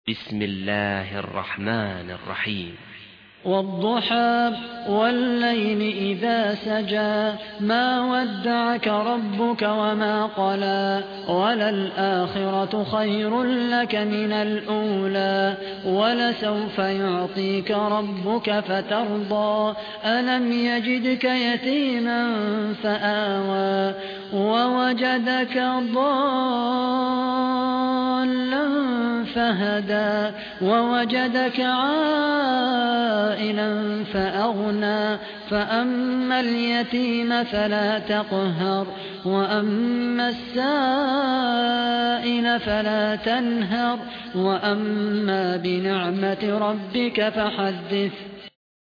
بسم الله الرحمن الرحيم. والضحى والليل إذا سجى ما ودعك ربك وما قلى وللآخرة خير لك من الأولى ولسوف يعطيك ربك فترضى ألم يجدك يتيما فآوى ووجدك ضالا فهدى ووجدك عائلا فأغنى فأما اليتيم فلا تقهر وأما السائل فلا تنهر وأما بنعمة ربك فحدث.